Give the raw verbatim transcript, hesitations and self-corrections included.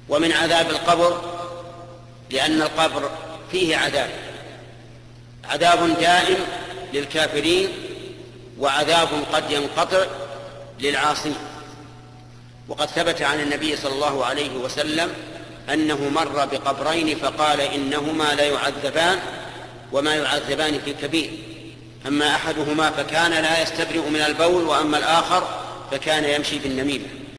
ومن عذاب القبر لأن القبر فيه عذاب، عذاب دائم للكافرين وعذاب قد ينقطع للعاصين. وقد ثبت عن النبي صلى الله عليه وسلم أنه مر بقبرين فقال إنهما لا يعذبان وما يعذبان في كبير، أما أحدهما فكان لا يستبرئ من البول، وأما الآخر فكان يمشي بالنميمة.